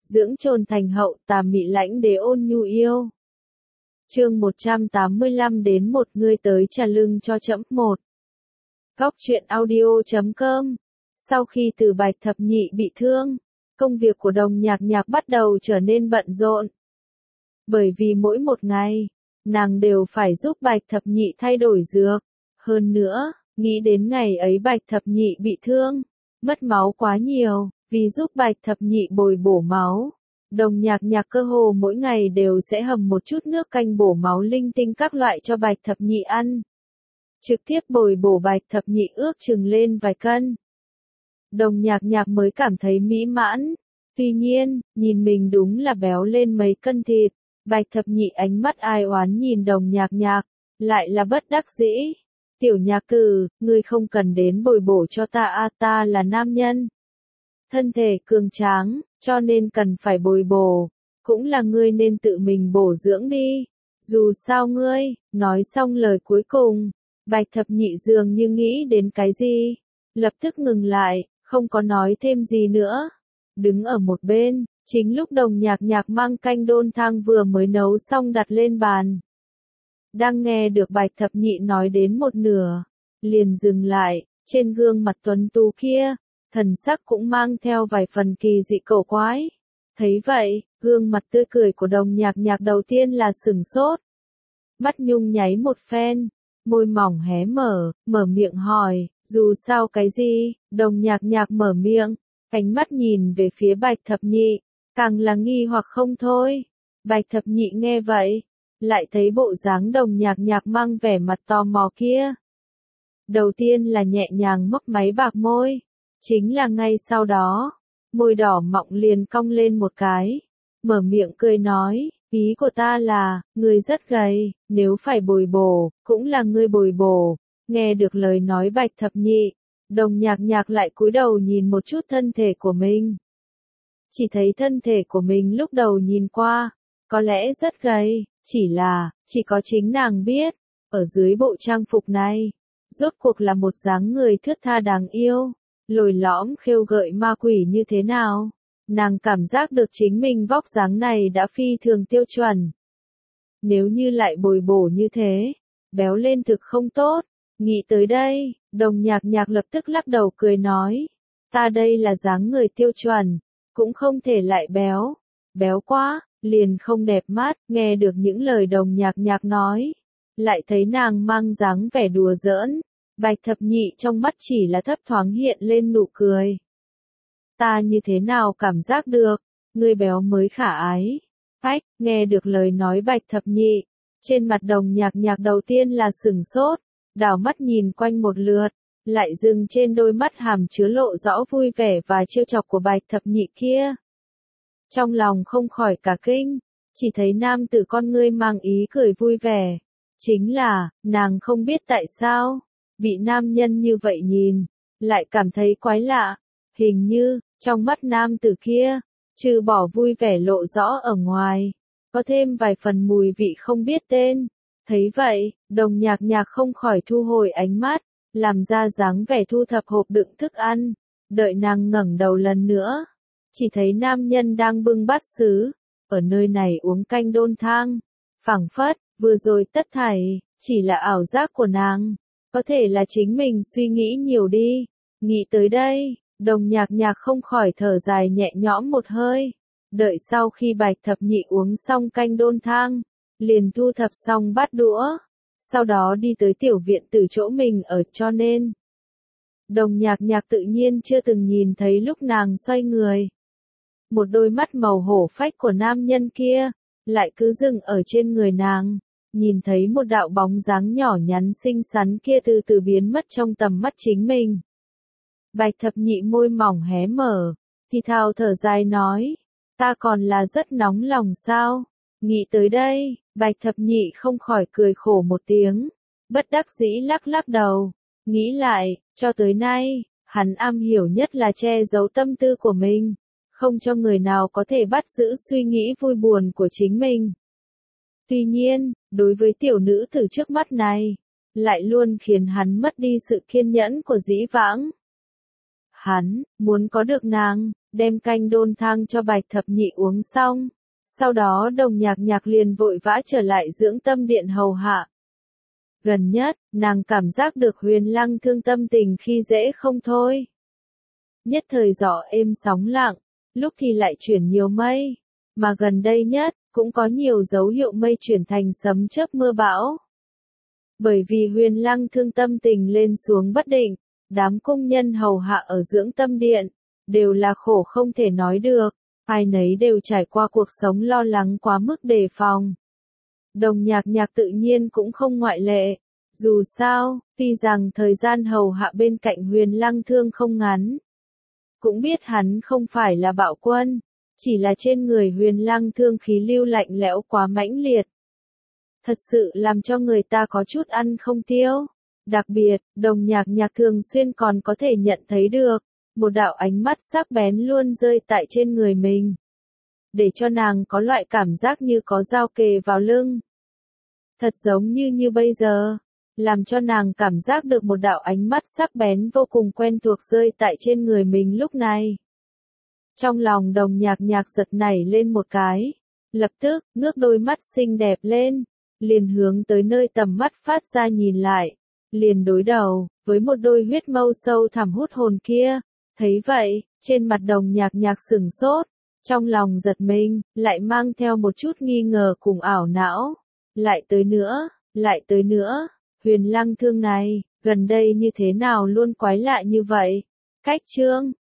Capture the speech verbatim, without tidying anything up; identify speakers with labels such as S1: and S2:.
S1: dưỡng trồn thành hậu, tà mị lãnh đế ôn nhu yêu. Chương một trăm tám mươi lăm đến một người tới trả lưng cho trẫm một. Góc truyện audio chấm com. Sau khi từ Bạch Thập Nhị bị thương, công việc của Đồng Nhạc Nhạc bắt đầu trở nên bận rộn. Bởi vì mỗi một ngày, nàng đều phải giúp Bạch Thập Nhị thay đổi dược. Hơn nữa, nghĩ đến ngày ấy Bạch Thập Nhị bị thương, mất máu quá nhiều, vì giúp Bạch Thập Nhị bồi bổ máu. Đồng Nhạc Nhạc cơ hồ mỗi ngày đều sẽ hầm một chút nước canh bổ máu linh tinh các loại cho Bạch Thập Nhị ăn. Trực tiếp bồi bổ Bạch Thập Nhị ước chừng lên vài cân. Đồng Nhạc Nhạc mới cảm thấy mỹ mãn. Tuy nhiên, nhìn mình đúng là béo lên mấy cân thịt. Bạch Thập Nhị ánh mắt ai oán nhìn Đồng Nhạc Nhạc, lại là bất đắc dĩ. Tiểu Nhạc Tử, ngươi không cần đến bồi bổ cho ta a, ta là nam nhân. Thân thể cường tráng, cho nên cần phải bồi bổ. Cũng là ngươi nên tự mình bổ dưỡng đi. Dù sao ngươi, nói xong lời cuối cùng, Bạch Thập Nhị dường như nghĩ đến cái gì. Lập tức ngừng lại, không có nói thêm gì nữa. Đứng ở một bên, chính lúc Đồng Nhạc Nhạc mang canh đôn thang vừa mới nấu xong đặt lên bàn. Đang nghe được Bạch Thập Nhị nói đến một nửa, liền dừng lại, trên gương mặt tuấn tú kia, thần sắc cũng mang theo vài phần kỳ dị cổ quái. Thấy vậy, gương mặt tươi cười của Đồng Nhạc Nhạc đầu tiên là sửng sốt. Mắt nhung nháy một phen, môi mỏng hé mở, mở miệng hỏi, dù sao cái gì, Đồng Nhạc Nhạc mở miệng, ánh mắt nhìn về phía Bạch Thập Nhị, càng là nghi hoặc không thôi. Bạch Thập Nhị nghe vậy, lại thấy bộ dáng Đồng Nhạc Nhạc mang vẻ mặt tò mò kia. Đầu tiên là nhẹ nhàng mấp máy bạc môi, chính là ngay sau đó, môi đỏ mọng liền cong lên một cái, mở miệng cười nói, ý của ta là, ngươi rất gầy, nếu phải bồi bổ, cũng là ngươi bồi bổ. Nghe được lời nói Bạch Thập Nhị, Đồng Nhạc Nhạc lại cúi đầu nhìn một chút thân thể của mình. Chỉ thấy thân thể của mình lúc đầu nhìn qua, có lẽ rất gầy, chỉ là, chỉ có chính nàng biết, ở dưới bộ trang phục này, rốt cuộc là một dáng người thướt tha đáng yêu, lồi lõm khêu gợi ma quỷ như thế nào. Nàng cảm giác được chính mình vóc dáng này đã phi thường tiêu chuẩn. Nếu như lại bồi bổ như thế, béo lên thực không tốt. Nghĩ tới đây, Đồng Nhạc Nhạc lập tức lắc đầu cười nói, ta đây là dáng người tiêu chuẩn, cũng không thể lại béo. Béo quá, liền không đẹp mắt. Nghe được những lời Đồng Nhạc Nhạc nói, lại thấy nàng mang dáng vẻ đùa giỡn. Bạch Thập Nhị trong mắt chỉ là thấp thoáng hiện lên nụ cười. Ta như thế nào cảm giác được, ngươi béo mới khả ái. Ách, nghe được lời nói Bạch Thập Nhị, trên mặt Đồng Nhạc Nhạc đầu tiên là sửng sốt, đảo mắt nhìn quanh một lượt, lại dừng trên đôi mắt hàm chứa lộ rõ vui vẻ và trêu chọc của Bạch Thập Nhị kia. Trong lòng không khỏi cả kinh, chỉ thấy nam tử con ngươi mang ý cười vui vẻ. Chính là, nàng không biết tại sao, bị nam nhân như vậy nhìn, lại cảm thấy quái lạ. Hình như, trong mắt nam tử kia, trừ bỏ vui vẻ lộ rõ ở ngoài, có thêm vài phần mùi vị không biết tên. Thấy vậy, Đồng Nhạc Nhạc không khỏi thu hồi ánh mắt, làm ra dáng vẻ thu thập hộp đựng thức ăn. Đợi nàng ngẩng đầu lần nữa, chỉ thấy nam nhân đang bưng bát sứ, ở nơi này uống canh đôn thang. Phảng phất, vừa rồi tất thảy, chỉ là ảo giác của nàng, có thể là chính mình suy nghĩ nhiều đi. Nghĩ tới đây, Đồng Nhạc Nhạc không khỏi thở dài nhẹ nhõm một hơi. Đợi sau khi Bạch Thập Nhị uống xong canh đôn thang, liền thu thập xong bát đũa, sau đó đi tới tiểu viện từ chỗ mình ở, cho nên Đồng Nhạc Nhạc tự nhiên chưa từng nhìn thấy lúc nàng xoay người. Một đôi mắt màu hổ phách của nam nhân kia, lại cứ dừng ở trên người nàng, nhìn thấy một đạo bóng dáng nhỏ nhắn xinh xắn kia từ từ biến mất trong tầm mắt chính mình. Bạch Thập Nhị môi mỏng hé mở, thì thào thở dài nói, ta còn là rất nóng lòng sao? Nghĩ tới đây, Bạch Thập Nhị không khỏi cười khổ một tiếng, bất đắc dĩ lắc lắc đầu, nghĩ lại, cho tới nay, hắn am hiểu nhất là che giấu tâm tư của mình, không cho người nào có thể bắt giữ suy nghĩ vui buồn của chính mình. Tuy nhiên, đối với tiểu nữ tử trước mắt này, lại luôn khiến hắn mất đi sự kiên nhẫn của dĩ vãng. hắn, muốn có được nàng, đem canh đôn thang cho Bạch Thập Nhị uống xong. Sau đó Đồng Nhạc Nhạc liền vội vã trở lại dưỡng tâm điện hầu hạ. Gần nhất, nàng cảm giác được Huyền Lăng Thương tâm tình khi dễ không thôi. Nhất thời gió êm sóng lặng, lúc thì lại chuyển nhiều mây, mà gần đây nhất, cũng có nhiều dấu hiệu mây chuyển thành sấm chớp mưa bão. Bởi vì Huyền Lăng Thương tâm tình lên xuống bất định, đám công nhân hầu hạ ở dưỡng tâm điện, đều là khổ không thể nói được, ai nấy đều trải qua cuộc sống lo lắng quá mức đề phòng. Đồng Nhạc Nhạc tự nhiên cũng không ngoại lệ, dù sao, tuy rằng thời gian hầu hạ bên cạnh Huyền Lăng Thương không ngắn, cũng biết hắn không phải là bạo quân, chỉ là trên người Huyền Lăng Thương khí lưu lạnh lẽo quá mãnh liệt. Thật sự làm cho người ta có chút ăn không tiêu. Đặc biệt, Đồng Nhạc Nhạc thường xuyên còn có thể nhận thấy được, một đạo ánh mắt sắc bén luôn rơi tại trên người mình. Để cho nàng có loại cảm giác như có dao kề vào lưng. Thật giống như như bây giờ, làm cho nàng cảm giác được một đạo ánh mắt sắc bén vô cùng quen thuộc rơi tại trên người mình lúc này. Trong lòng Đồng Nhạc Nhạc giật nảy lên một cái, lập tức, ngước đôi mắt xinh đẹp lên, liền hướng tới nơi tầm mắt phát ra nhìn lại, liền đối đầu, với một đôi huyết mâu sâu thẳm hút hồn kia. Thấy vậy, trên mặt Đồng Nhạc Nhạc sửng sốt, trong lòng giật mình, lại mang theo một chút nghi ngờ cùng ảo não. Lại tới nữa, lại tới nữa, Huyền Lăng Thương này, gần đây như thế nào luôn quái lạ như vậy? Cách chương